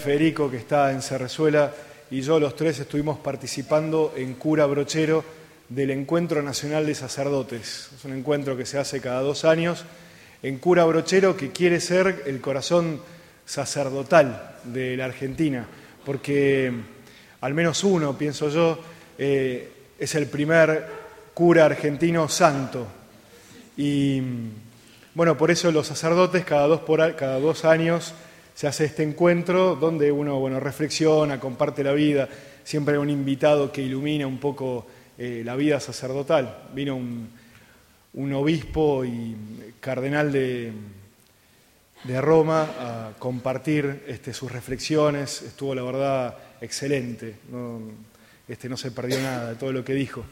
Federico, que está en Cerrezuela, y yo, los tres, estuvimos participando en Cura Brochero del Encuentro Nacional de Sacerdotes. Es un encuentro que se hace cada 2 años en Cura Brochero, que quiere ser el corazón sacerdotal de la Argentina, porque al menos uno, pienso yo, es el primer cura argentino santo. Y bueno, por eso los sacerdotes cada 2 años se hace este encuentro donde uno reflexiona, comparte la vida. Siempre hay un invitado que ilumina un poco la vida sacerdotal. Vino un obispo y cardenal de Roma a compartir sus reflexiones. Estuvo, la verdad, excelente. No se perdió nada de todo lo que dijo.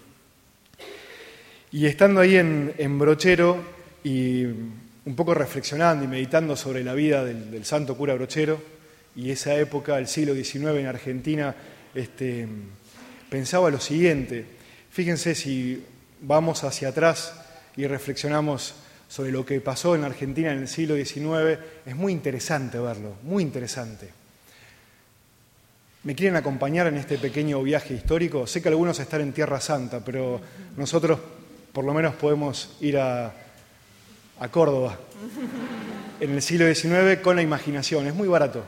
Y estando ahí en Brochero y un poco reflexionando y meditando sobre la vida del santo cura Brochero y esa época, el siglo XIX en Argentina, pensaba lo siguiente. Fíjense, si vamos hacia atrás y reflexionamos sobre lo que pasó en Argentina en el siglo XIX, es muy interesante verlo, muy interesante. ¿Me quieren acompañar en este pequeño viaje histórico? Sé que algunos están en Tierra Santa, pero nosotros por lo menos podemos ir a Córdoba en el siglo XIX con la imaginación, es muy barato.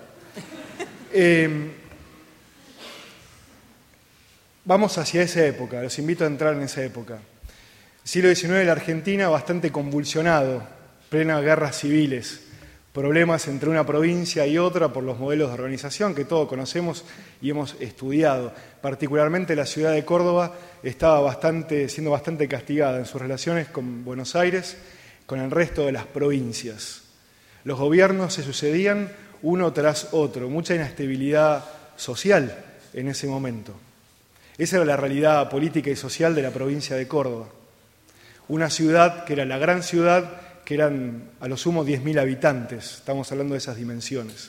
Vamos hacia esa época, los invito a entrar en esa época. El siglo XIX en la Argentina bastante convulsionado, plena guerras civiles, problemas entre una provincia y otra por los modelos de organización que todos conocemos y hemos estudiado. Particularmente la ciudad de Córdoba estaba siendo bastante castigada en sus relaciones con Buenos Aires, con el resto de las provincias. Los gobiernos se sucedían uno tras otro, mucha inestabilidad social en ese momento. Esa era la realidad política y social de la provincia de Córdoba. Una ciudad que era la gran ciudad, que eran a lo sumo 10.000 habitantes, estamos hablando de esas dimensiones.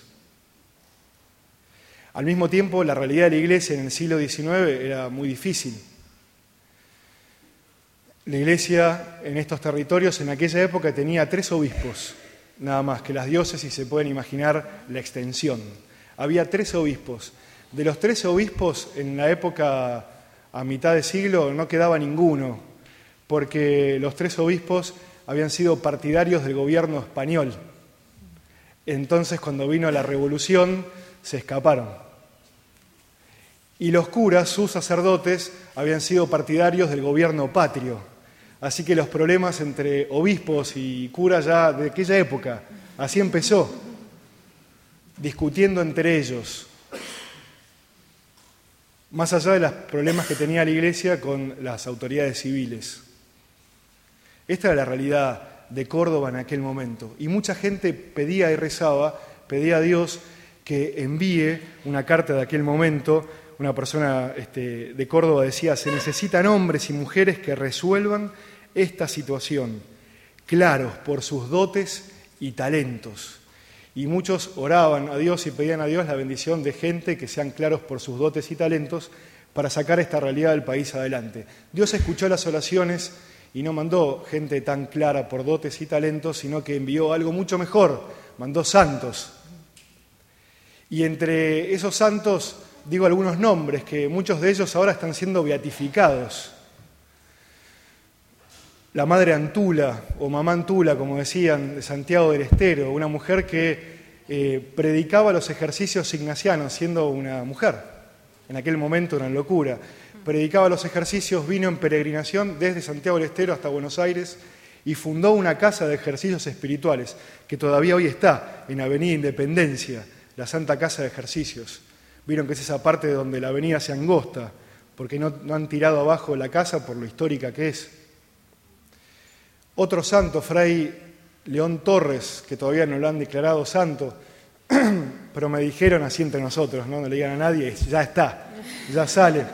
Al mismo tiempo, la realidad de la Iglesia en el siglo XIX era muy difícil. La Iglesia en estos territorios en aquella época tenía 3 obispos, nada más, que las diócesis se pueden imaginar la extensión. Había 3 obispos. De los 13 obispos, en la época a mitad de siglo, no quedaba ninguno, porque los 3 obispos habían sido partidarios del gobierno español. Entonces, cuando vino la revolución, se escaparon. Y los curas, sus sacerdotes, habían sido partidarios del gobierno patrio. Así que los problemas entre obispos y curas ya de aquella época, así empezó, discutiendo entre ellos, más allá de los problemas que tenía la Iglesia con las autoridades civiles. Esta era la realidad de Córdoba en aquel momento. Y mucha gente pedía y rezaba, pedía a Dios que envíe una carta de aquel momento. Una persona de Córdoba decía: se necesitan hombres y mujeres que resuelvan esta situación, claros por sus dotes y talentos. Y muchos oraban a Dios y pedían a Dios la bendición de gente que sean claros por sus dotes y talentos para sacar esta realidad del país adelante. Dios escuchó las oraciones y no mandó gente tan clara por dotes y talentos, sino que envió algo mucho mejor, mandó santos. Y entre esos santos digo algunos nombres, que muchos de ellos ahora están siendo beatificados. La Madre Antula, o Mamá Antula, como decían, de Santiago del Estero, una mujer que predicaba los ejercicios ignacianos, siendo una mujer. En aquel momento una locura. Predicaba los ejercicios, vino en peregrinación desde Santiago del Estero hasta Buenos Aires y fundó una casa de ejercicios espirituales, que todavía hoy está en Avenida Independencia, la Santa Casa de Ejercicios. Vieron que es esa parte donde la avenida se angosta, porque no han tirado abajo la casa por lo histórica que es. Otro santo, Fray León Torres, que todavía no lo han declarado santo, pero me dijeron así entre nosotros, no le digan a nadie, ya está, ya sale.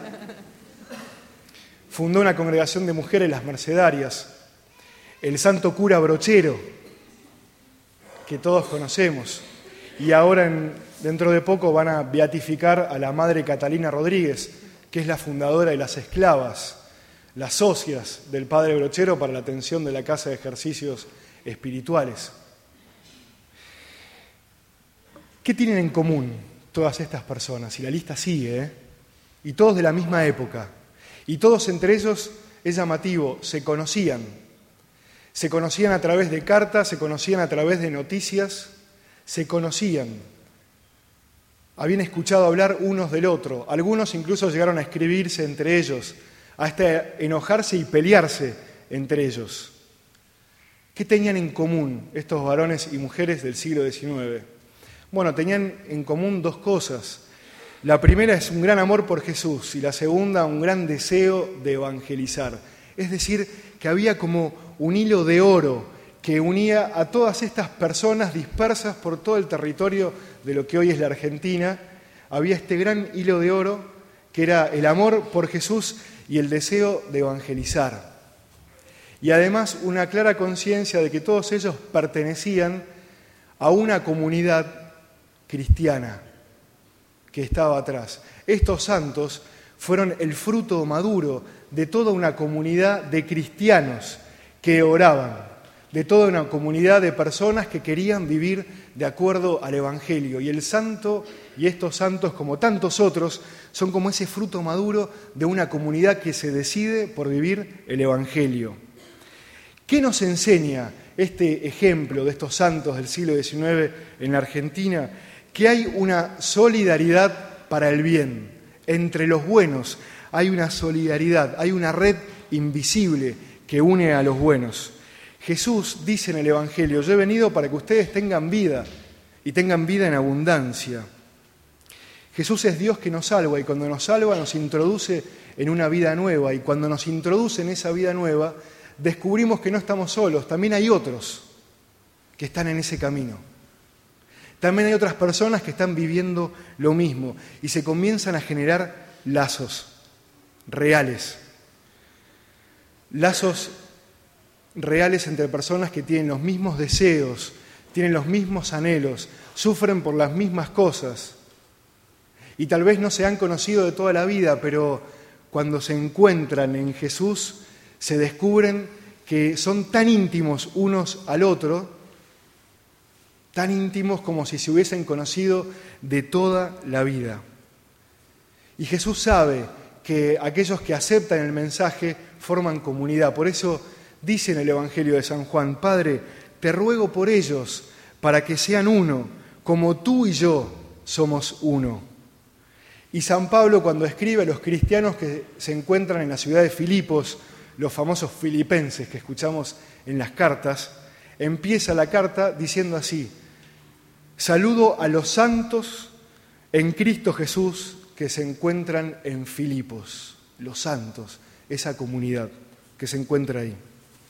Fundó una congregación de mujeres, las Mercedarias. El santo cura Brochero, que todos conocemos. Y ahora, dentro de poco, van a beatificar a la Madre Catalina Rodríguez, que es la fundadora de las esclavas, las socias del padre Brochero para la atención de la Casa de Ejercicios Espirituales. ¿Qué tienen en común todas estas personas, y la lista sigue, y todos de la misma época, y todos entre ellos, es llamativo, se conocían a través de cartas, se conocían a través de noticias, se conocían, habían escuchado hablar unos del otro, algunos incluso llegaron a escribirse entre ellos, hasta enojarse y pelearse entre ellos. ¿Qué tenían en común estos varones y mujeres del siglo XIX? Bueno, tenían en común dos cosas. La primera es un gran amor por Jesús y la segunda un gran deseo de evangelizar. Es decir, que había como un hilo de oro que unía a todas estas personas dispersas por todo el territorio de lo que hoy es la Argentina. Había este gran hilo de oro que era el amor por Jesús y el deseo de evangelizar. Y además una clara conciencia de que todos ellos pertenecían a una comunidad cristiana que estaba atrás. Estos santos fueron el fruto maduro de toda una comunidad de cristianos que oraban, de toda una comunidad de personas que querían vivir de acuerdo al Evangelio. Y el santo y estos santos, como tantos otros, son como ese fruto maduro de una comunidad que se decide por vivir el Evangelio. ¿Qué nos enseña este ejemplo de estos santos del siglo XIX en la Argentina? Que hay una solidaridad para el bien. Entre los buenos hay una solidaridad, hay una red invisible que une a los buenos. Jesús dice en el Evangelio: yo he venido para que ustedes tengan vida y tengan vida en abundancia. Jesús es Dios que nos salva y cuando nos salva nos introduce en una vida nueva y cuando nos introduce en esa vida nueva descubrimos que no estamos solos, también hay otros que están en ese camino. También hay otras personas que están viviendo lo mismo y se comienzan a generar lazos reales. Lazos reales entre personas que tienen los mismos deseos, tienen los mismos anhelos, sufren por las mismas cosas. Y tal vez no se han conocido de toda la vida, pero cuando se encuentran en Jesús, se descubren que son tan íntimos unos al otro, tan íntimos como si se hubiesen conocido de toda la vida. Y Jesús sabe que aquellos que aceptan el mensaje forman comunidad. Por eso dice en el Evangelio de San Juan: Padre, te ruego por ellos para que sean uno, como tú y yo somos uno. Y San Pablo, cuando escribe a los cristianos que se encuentran en la ciudad de Filipos, los famosos filipenses que escuchamos en las cartas, empieza la carta diciendo así: saludo a los santos en Cristo Jesús que se encuentran en Filipos. Los santos, esa comunidad que se encuentra ahí.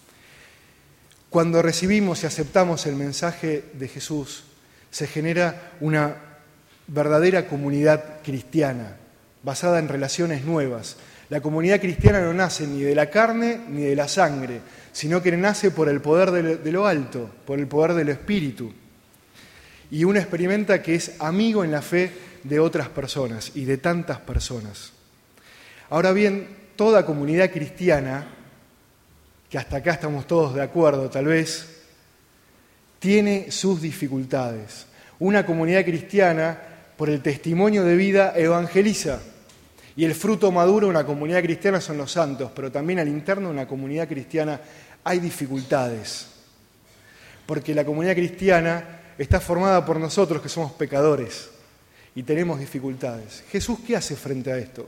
Cuando recibimos y aceptamos el mensaje de Jesús, se genera una verdadera comunidad cristiana, basada en relaciones nuevas. La comunidad cristiana no nace ni de la carne ni de la sangre, sino que nace por el poder de lo alto, por el poder del Espíritu. Y uno experimenta que es amigo en la fe de otras personas y de tantas personas. Ahora bien, toda comunidad cristiana, que hasta acá estamos todos de acuerdo tal vez, tiene sus dificultades. Una comunidad cristiana, por el testimonio de vida, evangeliza. Y el fruto maduro de una comunidad cristiana son los santos, pero también al interno de una comunidad cristiana hay dificultades. Porque la comunidad cristiana está formada por nosotros que somos pecadores y tenemos dificultades. Jesús, ¿qué hace frente a esto?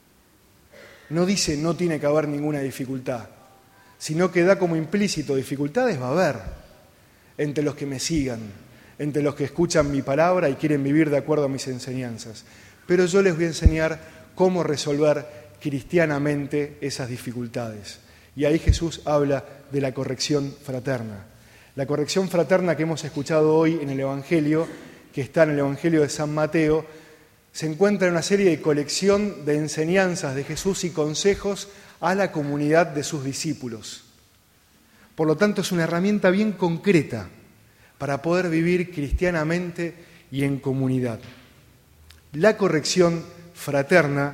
No dice no tiene que haber ninguna dificultad, sino que da como implícito dificultades va a haber entre los que me sigan, entre los que escuchan mi palabra y quieren vivir de acuerdo a mis enseñanzas. Pero yo les voy a enseñar cómo resolver cristianamente esas dificultades. Y ahí Jesús habla de la corrección fraterna. La corrección fraterna que hemos escuchado hoy en el Evangelio, que está en el Evangelio de San Mateo, se encuentra en una serie de colección de enseñanzas de Jesús y consejos a la comunidad de sus discípulos. Por lo tanto, es una herramienta bien concreta para poder vivir cristianamente y en comunidad. La corrección fraterna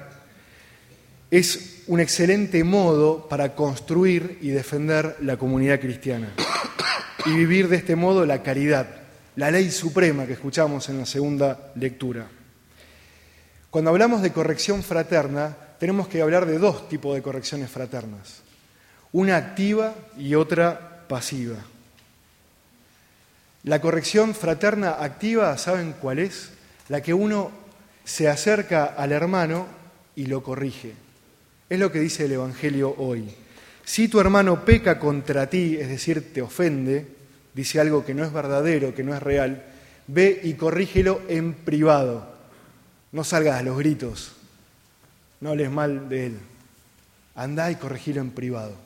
es un excelente modo para construir y defender la comunidad cristiana y vivir de este modo la caridad, la ley suprema que escuchamos en la segunda lectura. Cuando hablamos de corrección fraterna, tenemos que hablar de dos tipos de correcciones fraternas. Una activa y otra pasiva. La corrección fraterna activa, ¿saben cuál es? La que uno se acerca al hermano y lo corrige. Es lo que dice el Evangelio hoy. Si tu hermano peca contra ti, es decir, te ofende, dice algo que no es verdadero, que no es real, ve y corrígelo en privado. No salgas a los gritos, no hables mal de él. Andá y corregilo en privado.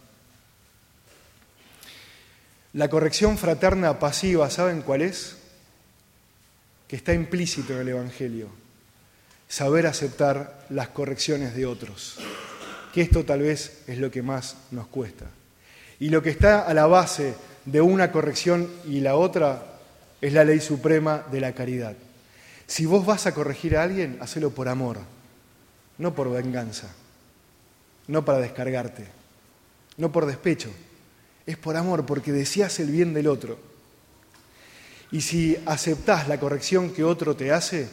La corrección fraterna pasiva, ¿saben cuál es? Que está implícito en el Evangelio. Saber aceptar las correcciones de otros. Que esto tal vez es lo que más nos cuesta. Y lo que está a la base de una corrección y la otra es la ley suprema de la caridad. Si vos vas a corregir a alguien, hacelo por amor, no por venganza, no para descargarte, no por despecho. Es por amor, porque deseas el bien del otro. Y si aceptás la corrección que otro te hace,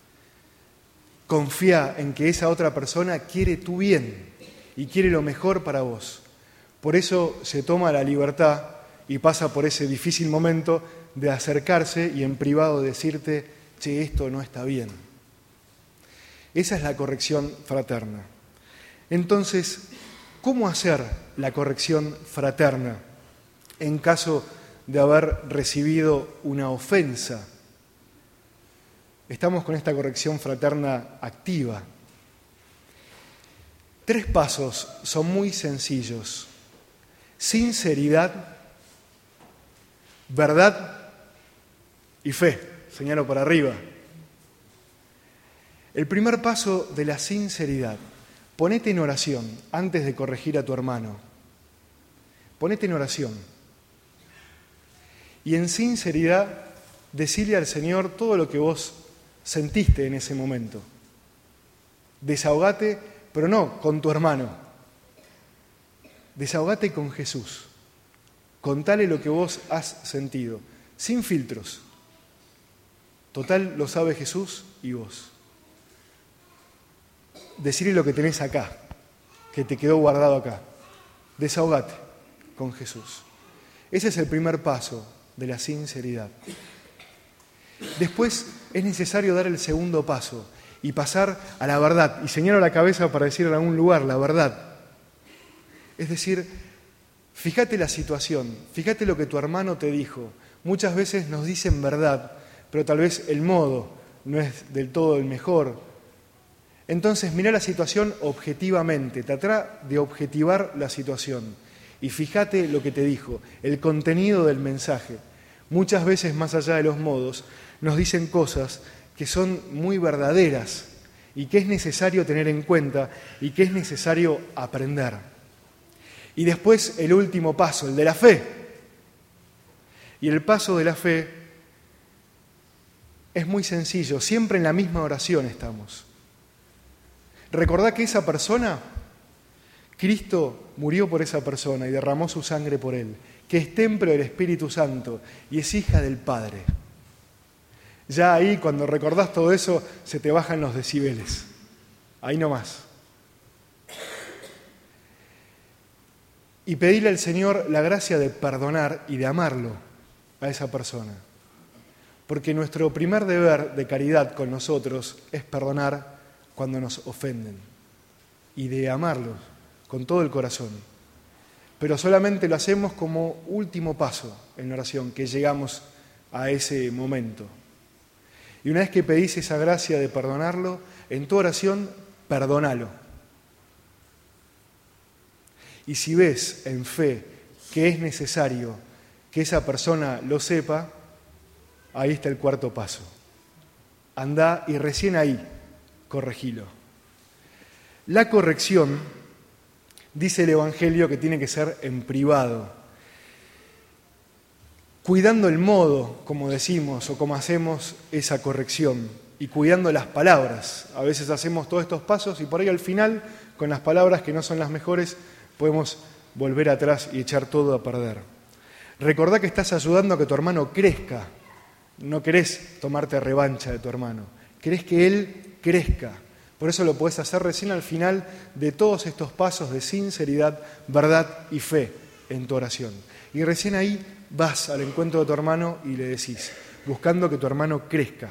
confía en que esa otra persona quiere tu bien y quiere lo mejor para vos. Por eso se toma la libertad y pasa por ese difícil momento de acercarse y en privado decirte: che, esto no está bien. Esa es la corrección fraterna. Entonces, ¿cómo hacer la corrección fraterna en caso de haber recibido una ofensa? Estamos con esta corrección fraterna activa. 3 pasos son muy sencillos: sinceridad, verdad y fe. Señalo para arriba. El primer paso de la sinceridad: ponete en oración antes de corregir a tu hermano. Ponete en oración. Y en sinceridad, decile al Señor todo lo que vos sentiste en ese momento. Desahogate, pero no con tu hermano. Desahogate con Jesús. Contale lo que vos has sentido, sin filtros. Total, lo sabe Jesús y vos. Decirle lo que tenés acá, que te quedó guardado acá. Desahogate con Jesús. Ese es el primer paso de la sinceridad. Después es necesario dar el segundo paso y pasar a la verdad. Y señalo la cabeza para decir en algún lugar la verdad. Es decir, fíjate la situación, fíjate lo que tu hermano te dijo. Muchas veces nos dicen verdad, pero tal vez el modo no es del todo el mejor. Entonces, mirá la situación objetivamente, trata de objetivar la situación y fíjate lo que te dijo, el contenido del mensaje. Muchas veces, más allá de los modos, nos dicen cosas que son muy verdaderas y que es necesario tener en cuenta y que es necesario aprender. Y después el último paso, el de la fe. Y el paso de la fe es muy sencillo, siempre en la misma oración estamos. Recordá que esa persona, Cristo murió por esa persona y derramó su sangre por él, que es templo del Espíritu Santo y es hija del Padre. Ya ahí, cuando recordás todo eso, se te bajan los decibeles. Ahí nomás. Y pedirle al Señor la gracia de perdonar y de amarlo a esa persona. Porque nuestro primer deber de caridad con nosotros es perdonar cuando nos ofenden y de amarlos con todo el corazón. Pero solamente lo hacemos como último paso en la oración, que llegamos a ese momento. Y una vez que pedís esa gracia de perdonarlo, en tu oración, perdónalo. Y si ves en fe que es necesario que esa persona lo sepa, ahí está el cuarto paso. Andá y recién ahí, corregilo. La corrección, dice el Evangelio, que tiene que ser en privado, cuidando el modo, como decimos, o como hacemos esa corrección, y cuidando las palabras. A veces hacemos todos estos pasos y por ahí al final, con las palabras que no son las mejores, podemos volver atrás y echar todo a perder. Recordá que estás ayudando a que tu hermano crezca. No querés tomarte revancha de tu hermano. Querés que él crezca. Por eso lo podés hacer recién al final de todos estos pasos de sinceridad, verdad y fe en tu oración. Y recién ahí vas al encuentro de tu hermano y le decís, buscando que tu hermano crezca.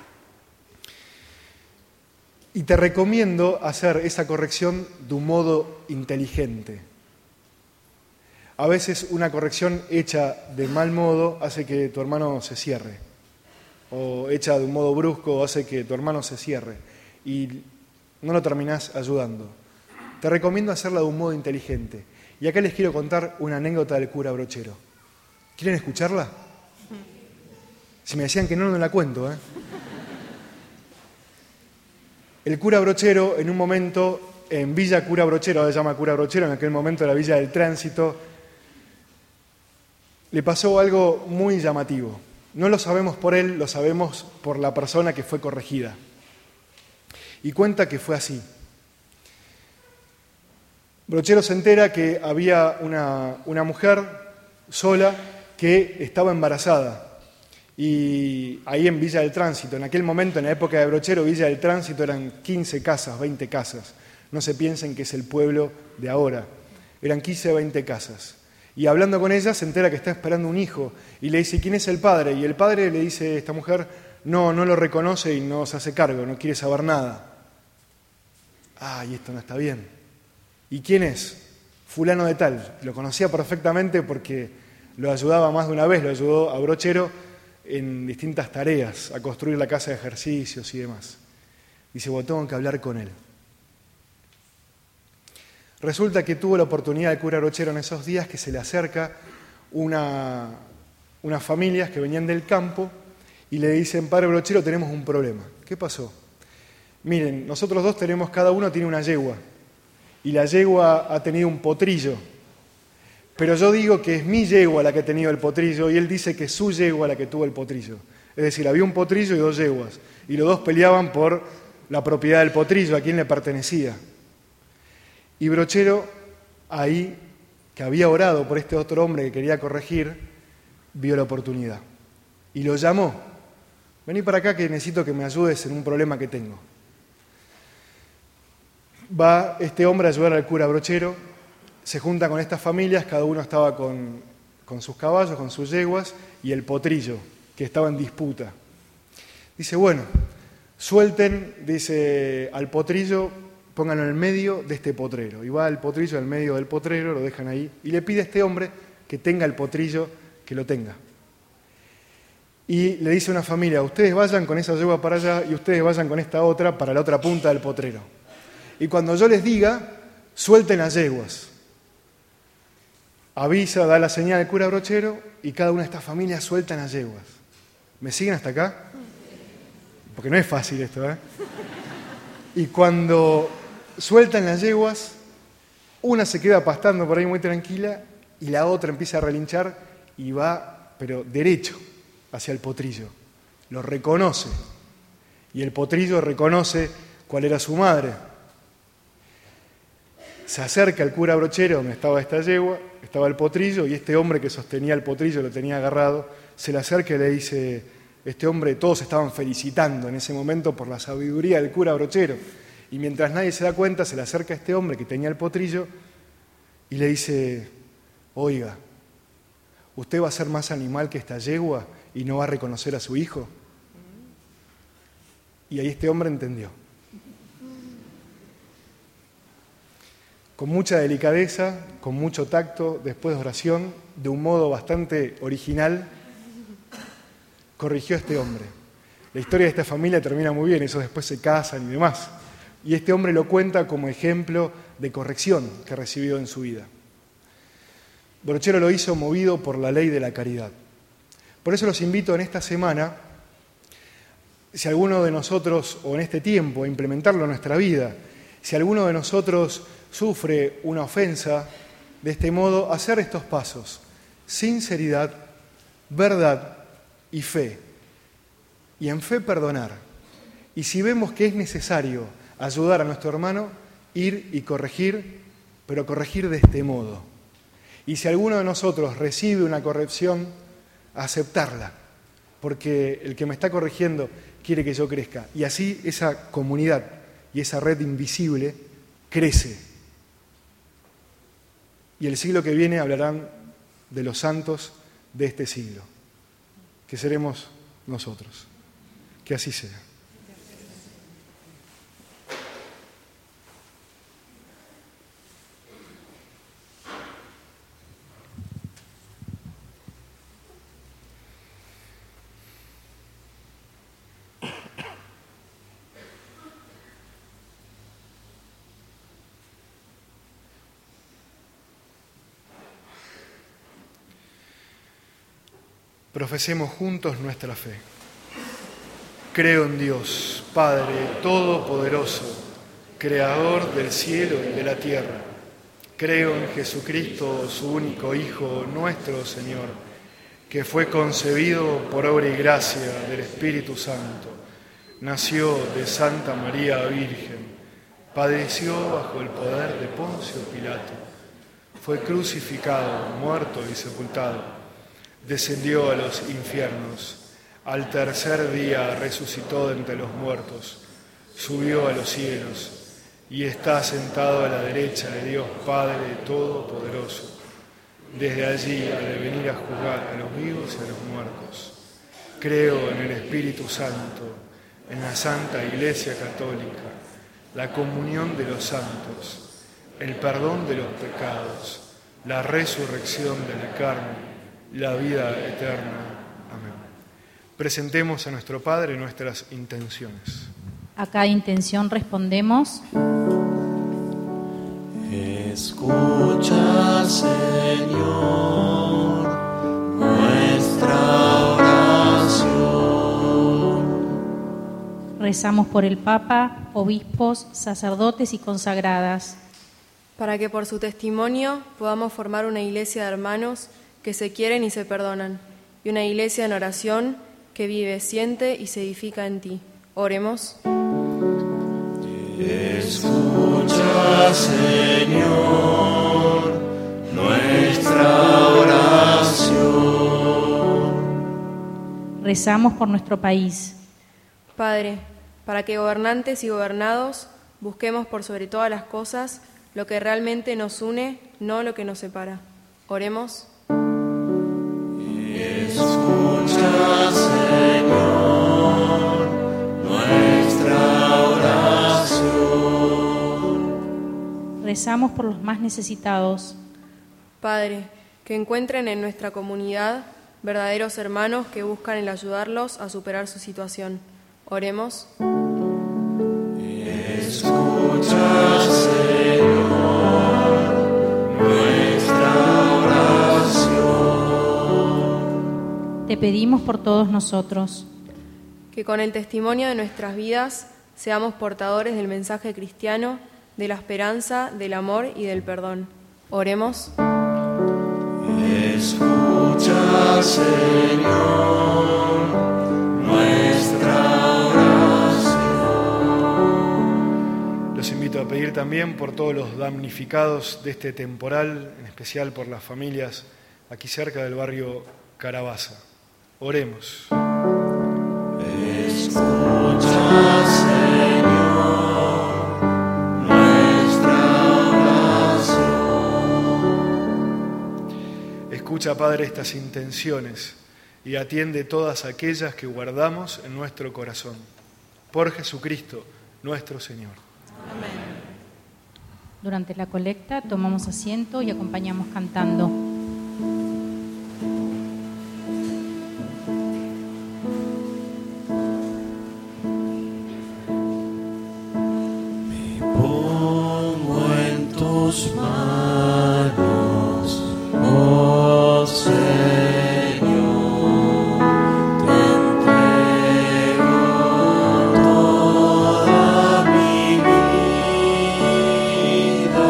Y te recomiendo hacer esa corrección de un modo inteligente. A veces una corrección hecha de mal modo hace que tu hermano se cierre. O hecha de un modo brusco hace que tu hermano se cierre. Y no lo terminás ayudando. Te recomiendo hacerla de un modo inteligente. Y acá les quiero contar una anécdota del cura Brochero. ¿Quieren escucharla? Si me decían que no, no la cuento, ¿eh? El cura Brochero, en un momento, en Villa Cura Brochero, ahora se llama Cura Brochero, en aquel momento era Villa del Tránsito, le pasó algo muy llamativo. No lo sabemos por él, lo sabemos por la persona que fue corregida. Y cuenta que fue así. Brochero se entera que había una mujer sola que estaba embarazada. Y ahí en Villa del Tránsito, en aquel momento, en la época de Brochero, Villa del Tránsito eran 15 casas, 20 casas. No se piensen que es el pueblo de ahora. Eran 15 o 20 casas. Y hablando con ella se entera que está esperando un hijo. Y le dice, ¿quién es el padre? Y el padre le dice a esta mujer, no lo reconoce y no se hace cargo, no quiere saber nada. Y esto no está bien. ¿Y quién es? Fulano de tal. Lo conocía perfectamente porque lo ayudaba más de una vez, lo ayudó a Brochero en distintas tareas, a construir la casa de ejercicios y demás. Dice, bueno, tengo que hablar con él. Resulta que tuvo la oportunidad el cura Brochero en esos días que se le acerca unas familias que venían del campo y le dicen, padre Brochero, tenemos un problema. ¿Qué pasó? Miren, nosotros dos tenemos, cada uno tiene una yegua y la yegua ha tenido un potrillo. Pero yo digo que es mi yegua la que ha tenido el potrillo y él dice que es su yegua la que tuvo el potrillo. Es decir, había un potrillo y dos yeguas. Y los dos peleaban por la propiedad del potrillo, a quién le pertenecía. Y Brochero, ahí, que había orado por este otro hombre que quería corregir, vio la oportunidad. Y lo llamó. Vení para acá que necesito que me ayudes en un problema que tengo. Va este hombre a ayudar al cura Brochero. Se junta con estas familias, cada uno estaba con sus caballos, con sus yeguas, y el potrillo, que estaba en disputa. Dice, bueno, suelten, dice, al potrillo, pónganlo en el medio de este potrero. Y va el potrillo en el medio del potrero, lo dejan ahí, y le pide a este hombre que tenga el potrillo, que lo tenga. Y le dice a una familia, ustedes vayan con esa yegua para allá, y ustedes vayan con esta otra para la otra punta del potrero. Y cuando yo les diga, suelten las yeguas. Avisa, da la señal al cura Brochero y cada una de estas familias sueltan las yeguas. ¿Me siguen hasta acá? Porque no es fácil esto, ¿eh? Y cuando sueltan las yeguas, una se queda pastando por ahí muy tranquila y la otra empieza a relinchar y va, pero derecho, hacia el potrillo. Lo reconoce. Y el potrillo reconoce cuál era su madre. Se acerca el cura Brochero donde estaba esta yegua, estaba el potrillo y este hombre que sostenía el potrillo, lo tenía agarrado, se le acerca y le dice, este hombre, todos estaban felicitando en ese momento por la sabiduría del cura Brochero. Y mientras nadie se da cuenta, se le acerca a este hombre que tenía el potrillo y le dice, oiga, ¿usted va a ser más animal que esta yegua y no va a reconocer a su hijo? Y ahí este hombre entendió. Con mucha delicadeza, con mucho tacto, después de oración, de un modo bastante original, corrigió a este hombre. La historia de esta familia termina muy bien, ellos después se casan y demás. Y este hombre lo cuenta como ejemplo de corrección que recibió en su vida. Brochero lo hizo movido por la ley de la caridad. Por eso los invito en esta semana, si alguno de nosotros, o en este tiempo, a implementarlo en nuestra vida, si alguno de nosotros sufre una ofensa, de este modo, hacer estos pasos: sinceridad, verdad y fe. Y en fe perdonar. Y si vemos que es necesario ayudar a nuestro hermano, ir y corregir, pero corregir de este modo. Y si alguno de nosotros recibe una corrección, aceptarla, porque el que me está corrigiendo quiere que yo crezca. Y así esa comunidad y esa red invisible crece. Y el siglo que viene hablarán de los santos de este siglo, que seremos nosotros. Que así sea. Profesemos juntos nuestra fe. Creo en Dios, Padre Todopoderoso, Creador del cielo y de la tierra. Creo en Jesucristo, su único Hijo, nuestro Señor, que fue concebido por obra y gracia del Espíritu Santo. Nació de Santa María Virgen, padeció bajo el poder de Poncio Pilato, fue crucificado, muerto y sepultado. Descendió a los infiernos, al tercer día resucitó de entre los muertos, subió a los cielos y está sentado a la derecha de Dios Padre Todopoderoso. Desde allí ha de venir a juzgar a los vivos y a los muertos. Creo en el Espíritu Santo, en la Santa Iglesia Católica, la comunión de los santos, el perdón de los pecados, la resurrección de la carne, la vida eterna. Amén. Presentemos a nuestro Padre nuestras intenciones. A cada intención respondemos: escucha, Señor, nuestra oración. Rezamos por el Papa, obispos, sacerdotes y consagradas, para que por su testimonio podamos formar una iglesia de hermanos que se quieren y se perdonan, y una iglesia en oración que vive, siente y se edifica en ti. Oremos. Escucha, Señor, nuestra oración. Rezamos por nuestro país. Padre, para que gobernantes y gobernados busquemos por sobre todas las cosas lo que realmente nos une, no lo que nos separa. Oremos. Escucha, Señor, nuestra oración. Rezamos por los más necesitados. Padre, que encuentren en nuestra comunidad verdaderos hermanos que buscan el ayudarlos a superar su situación. Oremos. Escucha, Señor, nuestra oración. Te pedimos por todos nosotros. Que con el testimonio de nuestras vidas seamos portadores del mensaje cristiano, de la esperanza, del amor y del perdón. Oremos. Escucha, Señor, nuestra oración. Los invito a pedir también por todos los damnificados de este temporal, en especial por las familias aquí cerca del barrio Carabaza. Oremos. Escucha, Señor, nuestra oración. Escucha, Padre, estas intenciones y atiende todas aquellas que guardamos en nuestro corazón. Por Jesucristo, nuestro Señor. Amén. Durante la colecta tomamos asiento y acompañamos cantando. Manos, oh Señor, te entrego toda mi vida.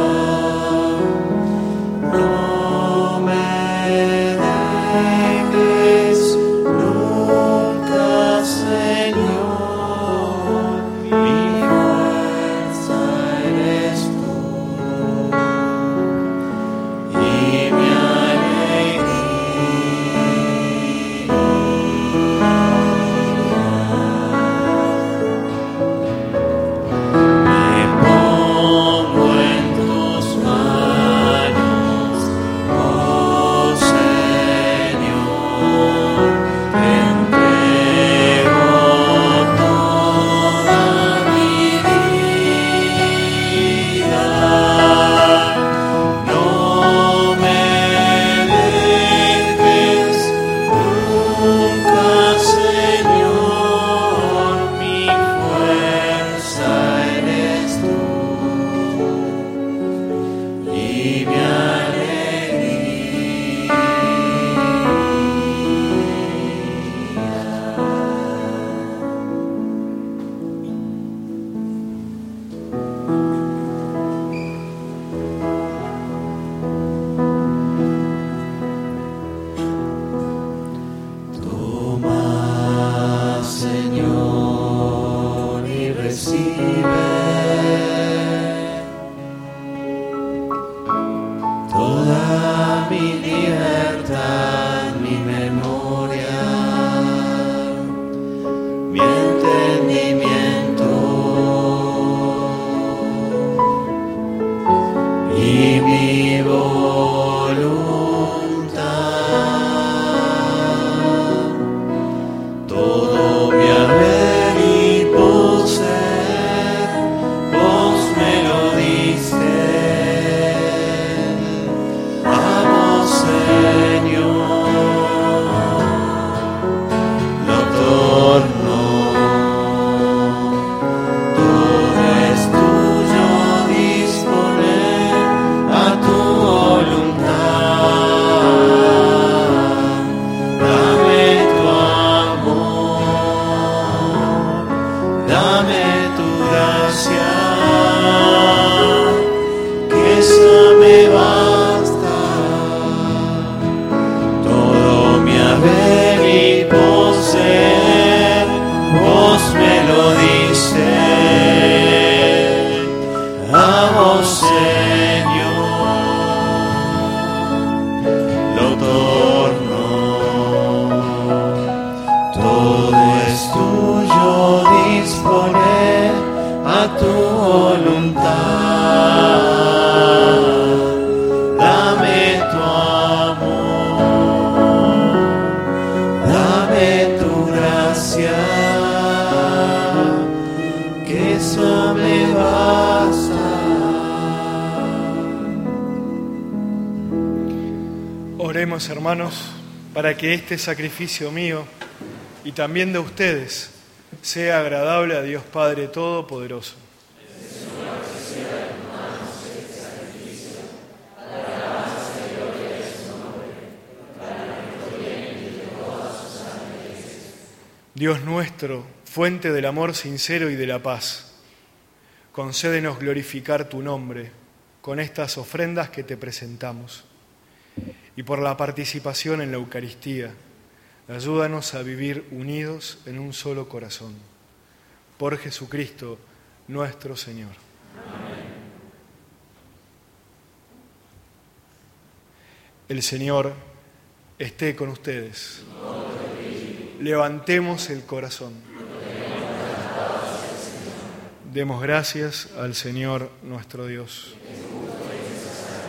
No me dejes nunca, Señor, mi fuerza eres tú. Y mi alegría. a tu voluntad, dame tu amor, dame tu gracia, que eso me basta. Oremos, hermanos, para que este sacrificio mío y también de ustedes sea agradable a Dios Padre Todopoderoso. Dios nuestro, fuente del amor sincero y de la paz, concédenos glorificar tu nombre con estas ofrendas que te presentamos. Y por la participación en la Eucaristía, ayúdanos a vivir unidos en un solo corazón. Por Jesucristo, nuestro Señor. Amén. El Señor esté con ustedes. Levantemos el corazón. Demos gracias al Señor nuestro Dios.